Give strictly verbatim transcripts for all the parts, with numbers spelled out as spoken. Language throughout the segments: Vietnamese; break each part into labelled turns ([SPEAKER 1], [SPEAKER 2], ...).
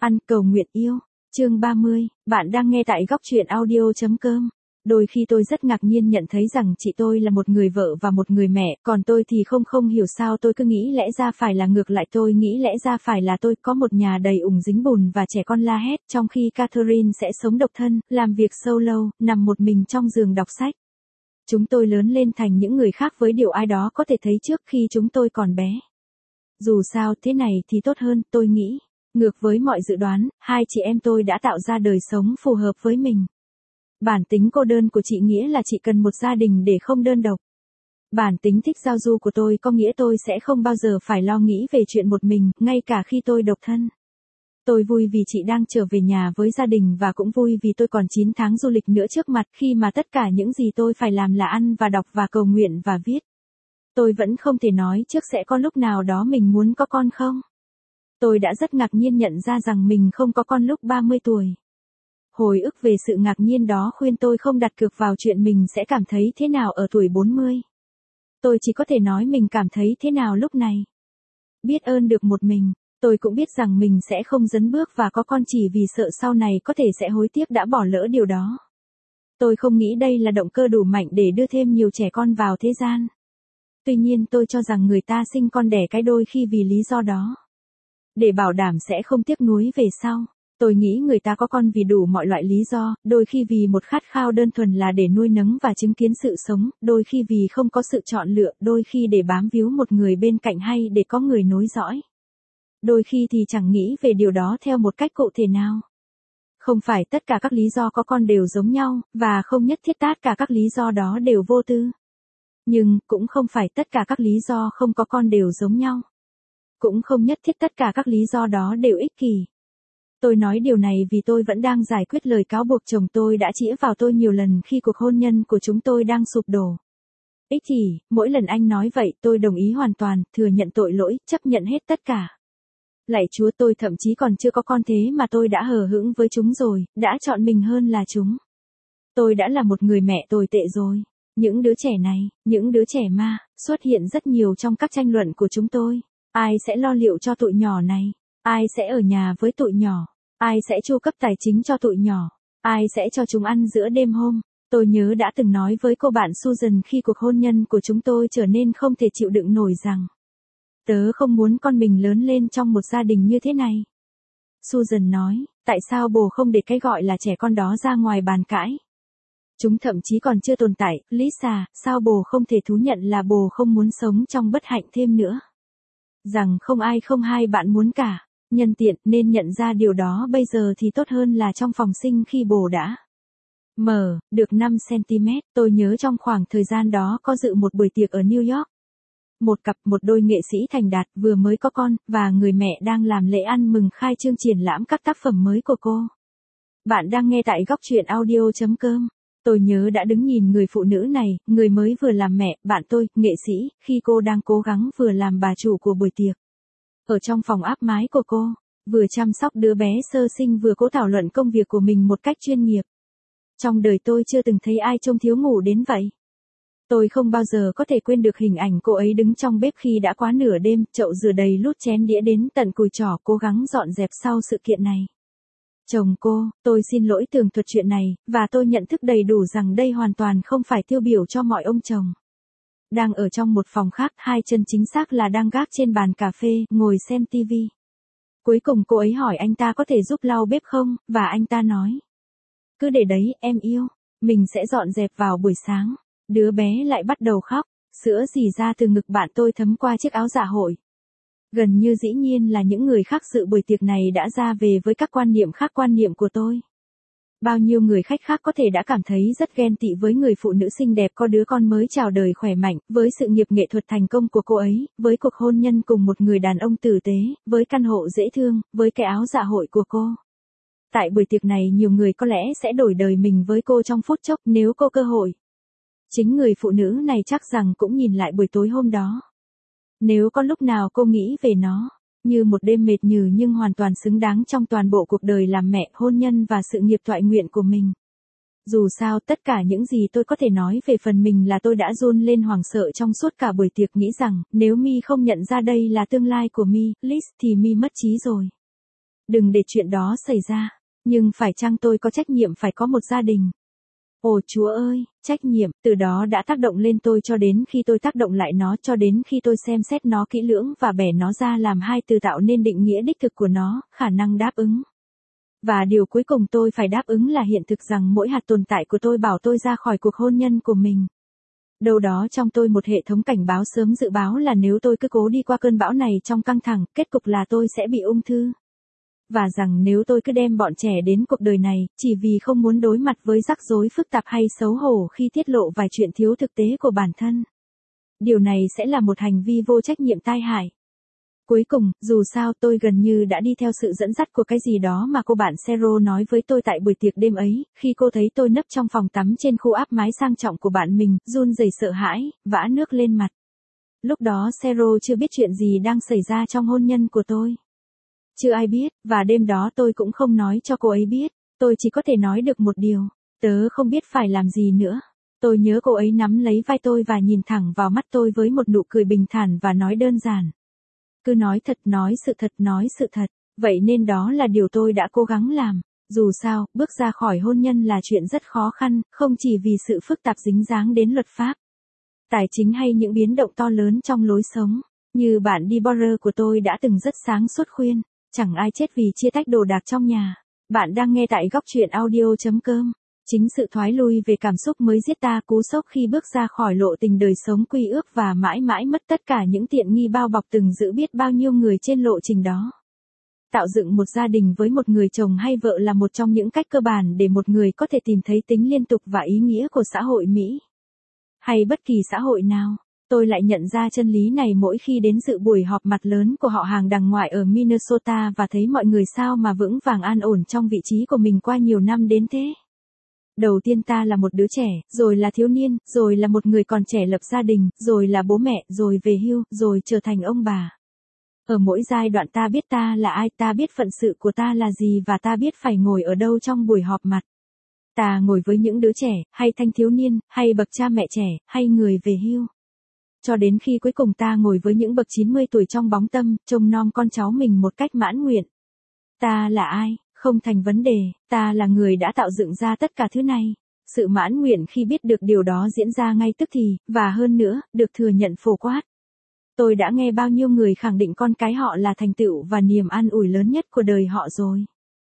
[SPEAKER 1] Ăn cầu nguyện yêu. Chương ba mươi, bạn đang nghe tại góc truyện audio chấm com. Đôi khi tôi rất ngạc nhiên nhận thấy rằng chị tôi là một người vợ và một người mẹ, còn tôi thì không không hiểu sao tôi cứ nghĩ lẽ ra phải là ngược lại, tôi nghĩ lẽ ra phải là tôi có một nhà đầy ủng dính bùn và trẻ con la hét, trong khi Catherine sẽ sống độc thân, làm việc solo, nằm một mình trong giường đọc sách. Chúng tôi lớn lên thành những người khác với điều ai đó có thể thấy trước khi chúng tôi còn bé. Dù sao thế này thì tốt hơn, tôi nghĩ. Ngược với mọi dự đoán, hai chị em tôi đã tạo ra đời sống phù hợp với mình. Bản tính cô đơn của chị nghĩa là chị cần một gia đình để không đơn độc. Bản tính thích giao du của tôi có nghĩa tôi sẽ không bao giờ phải lo nghĩ về chuyện một mình, ngay cả khi tôi độc thân. Tôi vui vì chị đang trở về nhà với gia đình và cũng vui vì tôi còn chín tháng du lịch nữa trước mặt khi mà tất cả những gì tôi phải làm là ăn và đọc và cầu nguyện và viết. Tôi vẫn không thể nói trước sẽ có lúc nào đó mình muốn có con không. Tôi đã rất ngạc nhiên nhận ra rằng mình không có con lúc ba mươi tuổi. Hồi ức về sự ngạc nhiên đó khuyên tôi không đặt cược vào chuyện mình sẽ cảm thấy thế nào ở tuổi bốn mươi. Tôi chỉ có thể nói mình cảm thấy thế nào lúc này. Biết ơn được một mình, tôi cũng biết rằng mình sẽ không dấn bước và có con chỉ vì sợ sau này có thể sẽ hối tiếc đã bỏ lỡ điều đó. Tôi không nghĩ đây là động cơ đủ mạnh để đưa thêm nhiều trẻ con vào thế gian. Tuy nhiên tôi cho rằng người ta sinh con đẻ cái đôi khi vì lý do đó. Để bảo đảm sẽ không tiếc nuối về sau. Tôi nghĩ người ta có con vì đủ mọi loại lý do, đôi khi vì một khát khao đơn thuần là để nuôi nấng và chứng kiến sự sống, đôi khi vì không có sự chọn lựa, đôi khi để bám víu một người bên cạnh hay để có người nối dõi. Đôi khi thì chẳng nghĩ về điều đó theo một cách cụ thể nào. Không phải tất cả các lý do có con đều giống nhau, và không nhất thiết tất cả các lý do đó đều vô tư. Nhưng, cũng không phải tất cả các lý do không có con đều giống nhau. Cũng không nhất thiết tất cả các lý do đó đều ích kỷ. Tôi nói điều này vì tôi vẫn đang giải quyết lời cáo buộc chồng tôi đã chĩa vào tôi nhiều lần khi cuộc hôn nhân của chúng tôi đang sụp đổ. Ích kỷ, mỗi lần anh nói vậy tôi đồng ý hoàn toàn, thừa nhận tội lỗi, chấp nhận hết tất cả. Lạy Chúa, tôi thậm chí còn chưa có con thế mà tôi đã hờ hững với chúng rồi, đã chọn mình hơn là chúng. Tôi đã là một người mẹ tồi tệ rồi. Những đứa trẻ này, những đứa trẻ ma, xuất hiện rất nhiều trong các tranh luận của chúng tôi. Ai sẽ lo liệu cho tụi nhỏ này? Ai sẽ ở nhà với tụi nhỏ? Ai sẽ chu cấp tài chính cho tụi nhỏ? Ai sẽ cho chúng ăn giữa đêm hôm? Tôi nhớ đã từng nói với cô bạn Susan khi cuộc hôn nhân của chúng tôi trở nên không thể chịu đựng nổi rằng tớ không muốn con mình lớn lên trong một gia đình như thế này. Susan nói, tại sao bồ không để cái gọi là trẻ con đó ra ngoài bàn cãi? Chúng thậm chí còn chưa tồn tại, Lisa, sao bồ không thể thú nhận là bồ không muốn sống trong bất hạnh thêm nữa? Rằng không ai không hai bạn muốn cả. Nhân tiện nên nhận ra điều đó bây giờ thì tốt hơn là trong phòng sinh khi bồ đã mở được năm xăng-ti-mét. Tôi nhớ trong khoảng thời gian đó có dự một buổi tiệc ở New York. Một cặp một đôi nghệ sĩ thành đạt vừa mới có con, và người mẹ đang làm lễ ăn mừng khai trương triển lãm các tác phẩm mới của cô. Bạn đang nghe tại góc truyện audio chấm com. Tôi nhớ đã đứng nhìn người phụ nữ này, người mới vừa làm mẹ, bạn tôi, nghệ sĩ, khi cô đang cố gắng vừa làm bà chủ của buổi tiệc. Ở trong phòng áp mái của cô, vừa chăm sóc đứa bé sơ sinh vừa cố thảo luận công việc của mình một cách chuyên nghiệp. Trong đời tôi chưa từng thấy ai trông thiếu ngủ đến vậy. Tôi không bao giờ có thể quên được hình ảnh cô ấy đứng trong bếp khi đã quá nửa đêm, chậu rửa đầy lút chén đĩa đến tận cùi chỏ cố gắng dọn dẹp sau sự kiện này. Chồng cô, tôi xin lỗi tường thuật chuyện này, và tôi nhận thức đầy đủ rằng đây hoàn toàn không phải tiêu biểu cho mọi ông chồng. Đang ở trong một phòng khác, hai chân chính xác là đang gác trên bàn cà phê, ngồi xem tivi. Cuối cùng cô ấy hỏi anh ta có thể giúp lau bếp không, và anh ta nói. Cứ để đấy, em yêu, mình sẽ dọn dẹp vào buổi sáng. Đứa bé lại bắt đầu khóc, sữa rỉ ra từ ngực bạn tôi thấm qua chiếc áo dạ hội. Gần như dĩ nhiên là những người khác dự buổi tiệc này đã ra về với các quan niệm khác quan niệm của tôi. Bao nhiêu người khách khác có thể đã cảm thấy rất ghen tị với người phụ nữ xinh đẹp có đứa con mới chào đời khỏe mạnh, với sự nghiệp nghệ thuật thành công của cô ấy, với cuộc hôn nhân cùng một người đàn ông tử tế, với căn hộ dễ thương, với cái áo dạ hội của cô. Tại buổi tiệc này nhiều người có lẽ sẽ đổi đời mình với cô trong phút chốc nếu có cơ hội. Chính người phụ nữ này chắc rằng cũng nhìn lại buổi tối hôm đó. Nếu có lúc nào cô nghĩ về nó, như một đêm mệt nhừ nhưng hoàn toàn xứng đáng trong toàn bộ cuộc đời làm mẹ, hôn nhân và sự nghiệp toại nguyện của mình. Dù sao, tất cả những gì tôi có thể nói về phần mình là tôi đã run lên hoảng sợ trong suốt cả buổi tiệc nghĩ rằng, nếu Mi không nhận ra đây là tương lai của Mi, Liz, thì Mi mất trí rồi. Đừng để chuyện đó xảy ra. Nhưng phải chăng tôi có trách nhiệm phải có một gia đình? Ồ Chúa ơi, trách nhiệm, từ đó đã tác động lên tôi cho đến khi tôi tác động lại nó, cho đến khi tôi xem xét nó kỹ lưỡng và bẻ nó ra làm hai từ tạo nên định nghĩa đích thực của nó, khả năng đáp ứng. Và điều cuối cùng tôi phải đáp ứng là hiện thực rằng mỗi hạt tồn tại của tôi bảo tôi ra khỏi cuộc hôn nhân của mình. Đâu đó trong tôi một hệ thống cảnh báo sớm dự báo là nếu tôi cứ cố đi qua cơn bão này trong căng thẳng, kết cục là tôi sẽ bị ung thư. Và rằng nếu tôi cứ đem bọn trẻ đến cuộc đời này, chỉ vì không muốn đối mặt với rắc rối phức tạp hay xấu hổ khi tiết lộ vài chuyện thiếu thực tế của bản thân. Điều này sẽ là một hành vi vô trách nhiệm tai hại. Cuối cùng, dù sao tôi gần như đã đi theo sự dẫn dắt của cái gì đó mà cô bạn Sero nói với tôi tại buổi tiệc đêm ấy, khi cô thấy tôi nấp trong phòng tắm trên khu áp mái sang trọng của bạn mình, run rẩy sợ hãi, vã nước lên mặt. Lúc đó Sero chưa biết chuyện gì đang xảy ra trong hôn nhân của tôi. Chưa ai biết, và đêm đó tôi cũng không nói cho cô ấy biết, tôi chỉ có thể nói được một điều, tớ không biết phải làm gì nữa. Tôi nhớ cô ấy nắm lấy vai tôi và nhìn thẳng vào mắt tôi với một nụ cười bình thản và nói đơn giản. Cứ nói thật, nói sự thật, nói sự thật. Vậy nên đó là điều tôi đã cố gắng làm. Dù sao, bước ra khỏi hôn nhân là chuyện rất khó khăn, không chỉ vì sự phức tạp dính dáng đến luật pháp, tài chính hay những biến động to lớn trong lối sống. Như bạn Deborah của tôi đã từng rất sáng suốt khuyên, chẳng ai chết vì chia tách đồ đạc trong nhà. Bạn đang nghe tại góc truyện audio.com. Chính sự thoái lui về cảm xúc mới giết ta, cú sốc khi bước ra khỏi lộ trình đời sống quy ước và mãi mãi mất tất cả những tiện nghi bao bọc từng giữ biết bao nhiêu người trên lộ trình đó. Tạo dựng một gia đình với một người chồng hay vợ là một trong những cách cơ bản để một người có thể tìm thấy tính liên tục và ý nghĩa của xã hội Mỹ. Hay bất kỳ xã hội nào. Tôi lại nhận ra chân lý này mỗi khi đến dự buổi họp mặt lớn của họ hàng đằng ngoại ở Minnesota và thấy mọi người sao mà vững vàng an ổn trong vị trí của mình qua nhiều năm đến thế. Đầu tiên ta là một đứa trẻ, rồi là thiếu niên, rồi là một người còn trẻ lập gia đình, rồi là bố mẹ, rồi về hưu, rồi trở thành ông bà. Ở mỗi giai đoạn ta biết ta là ai, ta biết phận sự của ta là gì và ta biết phải ngồi ở đâu trong buổi họp mặt. Ta ngồi với những đứa trẻ, hay thanh thiếu niên, hay bậc cha mẹ trẻ, hay người về hưu. Cho đến khi cuối cùng ta ngồi với những bậc chín mươi tuổi trong bóng tâm, trông nom con cháu mình một cách mãn nguyện. Ta là ai? Không thành vấn đề, ta là người đã tạo dựng ra tất cả thứ này. Sự mãn nguyện khi biết được điều đó diễn ra ngay tức thì, và hơn nữa, được thừa nhận phổ quát. Tôi đã nghe bao nhiêu người khẳng định con cái họ là thành tựu và niềm an ủi lớn nhất của đời họ rồi.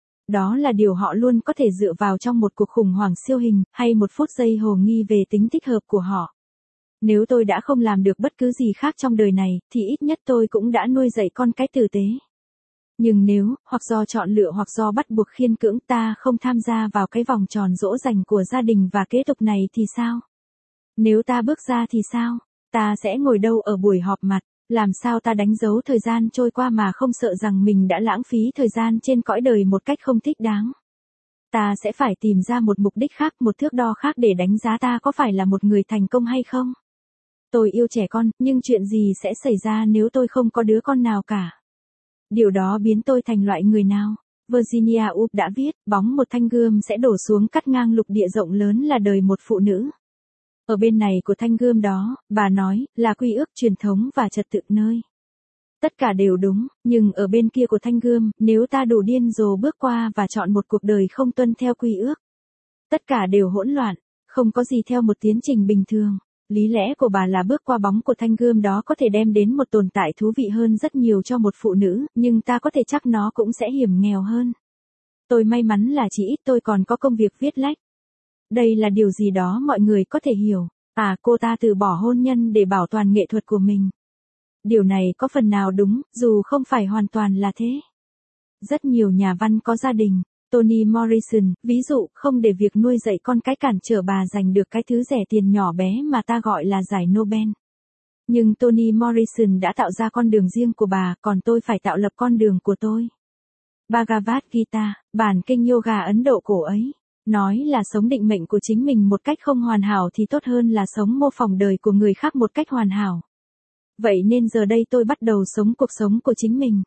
[SPEAKER 1] Đó là điều họ luôn có thể dựa vào trong một cuộc khủng hoảng siêu hình, hay một phút giây hồ nghi về tính thích hợp của họ. Nếu tôi đã không làm được bất cứ gì khác trong đời này, thì ít nhất tôi cũng đã nuôi dạy con cái tử tế. Nhưng nếu, hoặc do chọn lựa hoặc do bắt buộc khiên cưỡng ta không tham gia vào cái vòng tròn dỗ dành của gia đình và kế tục này thì sao? Nếu ta bước ra thì sao? Ta sẽ ngồi đâu ở buổi họp mặt? Làm sao ta đánh dấu thời gian trôi qua mà không sợ rằng mình đã lãng phí thời gian trên cõi đời một cách không thích đáng? Ta sẽ phải tìm ra một mục đích khác, một thước đo khác để đánh giá ta có phải là một người thành công hay không? Tôi yêu trẻ con, nhưng chuyện gì sẽ xảy ra nếu tôi không có đứa con nào cả? Điều đó biến tôi thành loại người nào? Virginia Woolf đã viết, bóng một thanh gươm sẽ đổ xuống cắt ngang lục địa rộng lớn là đời một phụ nữ. Ở bên này của thanh gươm đó, bà nói, là quy ước, truyền thống và trật tự nơi. Tất cả đều đúng, nhưng ở bên kia của thanh gươm, nếu ta đủ điên rồ bước qua và chọn một cuộc đời không tuân theo quy ước, tất cả đều hỗn loạn, không có gì theo một tiến trình bình thường. Lý lẽ của bà là bước qua bóng của thanh gươm đó có thể đem đến một tồn tại thú vị hơn rất nhiều cho một phụ nữ, nhưng ta có thể chắc nó cũng sẽ hiểm nghèo hơn. Tôi may mắn là chỉ ít tôi còn có công việc viết lách. Đây là điều gì đó mọi người có thể hiểu. À, cô ta từ bỏ hôn nhân để bảo toàn nghệ thuật của mình. Điều này có phần nào đúng, dù không phải hoàn toàn là thế. Rất nhiều nhà văn có gia đình. Toni Morrison, ví dụ, không để việc nuôi dạy con cái cản trở bà giành được cái thứ rẻ tiền nhỏ bé mà ta gọi là giải Nobel. Nhưng Toni Morrison đã tạo ra con đường riêng của bà, còn tôi phải tạo lập con đường của tôi. Bhagavad Gita, bản kinh yoga Ấn Độ cổ ấy, nói là sống định mệnh của chính mình một cách không hoàn hảo thì tốt hơn là sống mô phỏng đời của người khác một cách hoàn hảo. Vậy nên giờ đây tôi bắt đầu sống cuộc sống của chính mình.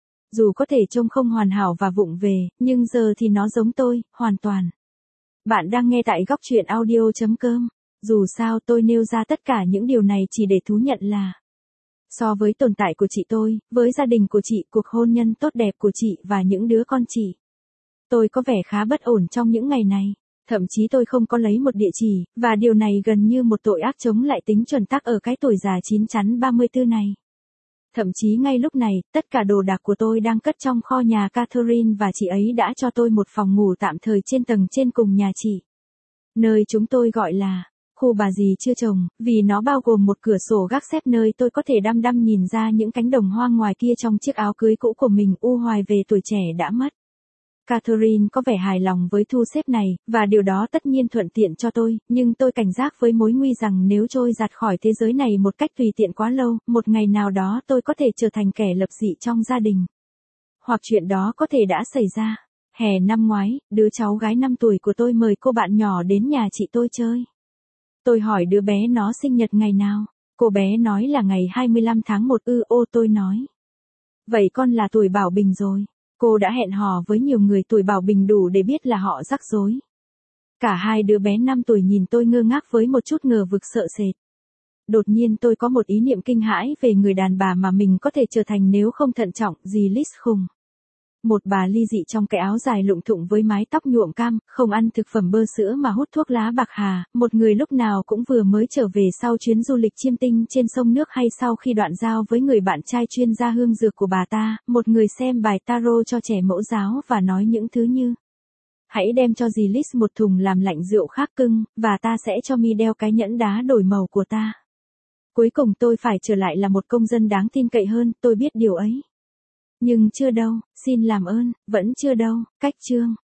[SPEAKER 1] Dù có thể trông không hoàn hảo và vụng về, nhưng giờ thì nó giống tôi, hoàn toàn. Bạn đang nghe tại góc truyện audio.com. Dù sao tôi nêu ra tất cả những điều này chỉ để thú nhận là So với tồn tại của chị tôi, với gia đình của chị, cuộc hôn nhân tốt đẹp của chị và những đứa con chị, tôi có vẻ khá bất ổn trong những ngày này. Thậm chí tôi không có lấy một địa chỉ, và điều này gần như một tội ác chống lại tính chuẩn tắc ở cái tuổi già chín chắn ba mươi tư này. Thậm chí ngay lúc này, tất cả đồ đạc của tôi đang cất trong kho nhà Catherine và chị ấy đã cho tôi một phòng ngủ tạm thời trên tầng trên cùng nhà chị. Nơi chúng tôi gọi là khu bà dì chưa chồng, vì nó bao gồm một cửa sổ gác xếp nơi tôi có thể đăm đăm nhìn ra những cánh đồng hoang ngoài kia trong chiếc áo cưới cũ của mình u hoài về tuổi trẻ đã mất. Catherine có vẻ hài lòng với thu xếp này, và điều đó tất nhiên thuận tiện cho tôi, nhưng tôi cảnh giác với mối nguy rằng nếu trôi giạt khỏi thế giới này một cách tùy tiện quá lâu, một ngày nào đó tôi có thể trở thành kẻ lập dị trong gia đình. Hoặc chuyện đó có thể đã xảy ra. Hè năm ngoái, đứa cháu gái năm tuổi của tôi mời cô bạn nhỏ đến nhà chị tôi chơi. Tôi hỏi đứa bé nó sinh nhật ngày nào. Cô bé nói là ngày hai mươi lăm tháng một. Ư ô tôi nói. Vậy con là tuổi Bảo Bình rồi. Cô đã hẹn hò với nhiều người tuổi Bảo Bình đủ để biết là họ rắc rối. Cả hai đứa bé năm tuổi nhìn tôi ngơ ngác với một chút ngờ vực sợ sệt. Đột nhiên tôi có một ý niệm kinh hãi về người đàn bà mà mình có thể trở thành nếu không thận trọng, dì Liz khùng. Một bà ly dị trong cái áo dài lụng thụng với mái tóc nhuộm cam, không ăn thực phẩm bơ sữa mà hút thuốc lá bạc hà, một người lúc nào cũng vừa mới trở về sau chuyến du lịch chiêm tinh trên sông nước hay sau khi đoạn giao với người bạn trai chuyên gia hương dược của bà ta, một người xem bài tarot cho trẻ mẫu giáo và nói những thứ như: hãy đem cho dì Liz một thùng làm lạnh rượu khác cưng, và ta sẽ cho mi đeo cái nhẫn đá đổi màu của ta. Cuối cùng tôi phải trở lại là một công dân đáng tin cậy hơn, tôi biết điều ấy. Nhưng chưa đâu, xin làm ơn, vẫn chưa đâu. Cách chương